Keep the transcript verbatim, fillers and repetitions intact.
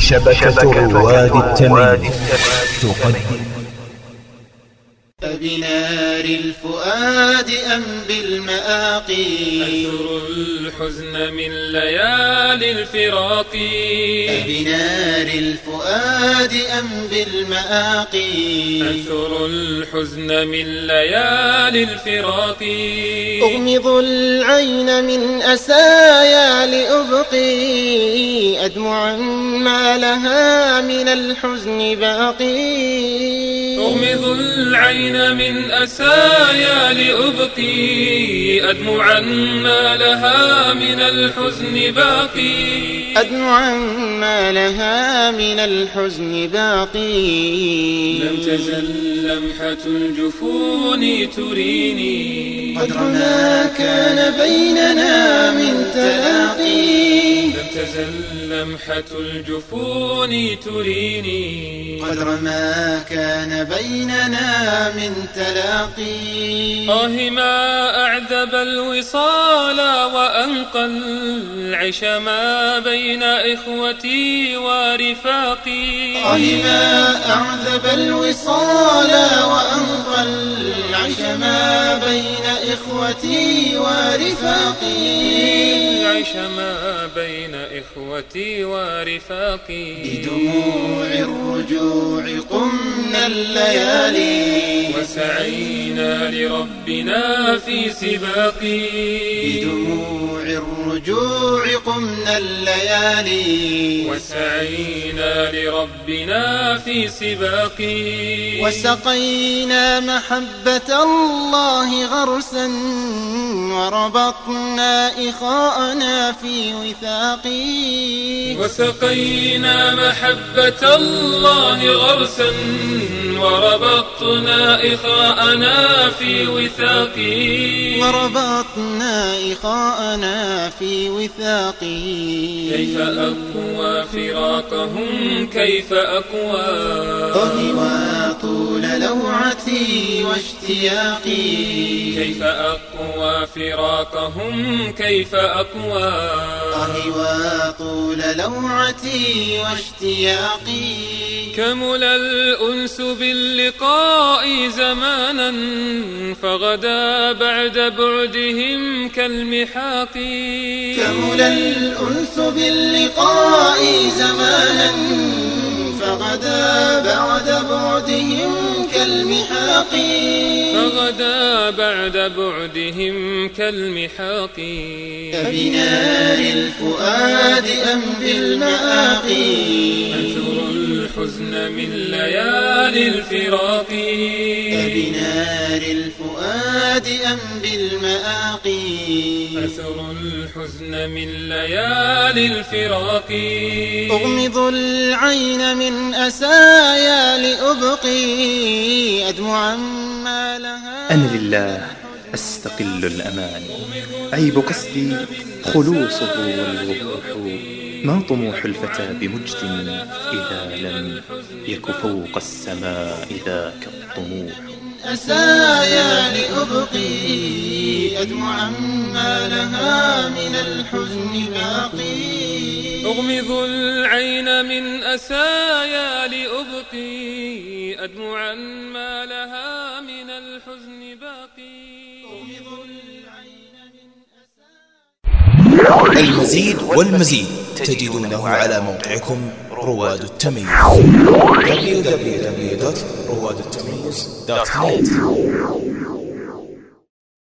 شبكة رواد التمييز تقدم أبنار الفؤاد أم بالمآقي أثر الحزن من ليالي الفراق أبنار الفؤاد أم بالمآقي أثر الحزن من ليالي الفراق أغمض العين من أسايا لأبقي أدمعا ما لها من الحزن باقي أغمض العين من أسايا لأبقي أدمعا ما لها من الحزن باقي أدمعا ما لها من الحزن باقي لم تزل لمحة الجفون تريني قدر ما كان بيننا من تلاقي لم تزل لمحة الجفون تريني قدر ما كان بيننا من تلاقي آه ما أعذب الوصال وأنقى العيش ما بين إخوتي ورفاقي آه ما أعذب الوصال وأنقى العيش ما بين إخوتي ورفاقي العيش ما بين إخوتي ورفاقي بدموع الرجوع قمنا الليالي وسعينا لربنا في سباقي بدموع الرجوع قمنا الليالي وسعينا لربنا في سباقي وسقينا محبة الله غرسا وربطنا إخاءنا في وثاقي وسقينا محبة الله غرسا وربطنا إخاءنا في وثاقي وربطنا إخاءنا في وثاقي كيف أقوى فراقهم كيف أقوى أهوى طول لوعتي واشتياقي كيف أقوى فراقهم كيف أقوى أهوى طول لوعتي واشتياقي كمل الأنس باللقاء زمانا فغدا بعد بعدهم كالمحاق كمل الأنس باللقاء زمانا فغدا بعد بعدهم كالمحاق فغدا بعد بعدهم كالمحاق أبنار الفؤاد أم بالمآقي أثر الحزن من ليالي الفراق أبنار الفؤاد أم بالمآقي أثر الحزن من ليالي الفراق أغمض العين من أسايا لأبقي أدمعا ما لها. أنا لله أستقل الأمان، عيب قصدي خلوصه والوضوح، ما طموح الفتى بمجد إذا لم يك فوق السماء ذاك الطموح. أسايا لأبقي أدمعا ما لها من الحزن باقي. أغمض العين من أسايا لأبقي أدمعا ما لها من الحزن باقي. المزيد والمزيد تجدونه على موقعكم رواد التمييز دبليو دبليو دبليو دوت رواد التمييز دوت نت.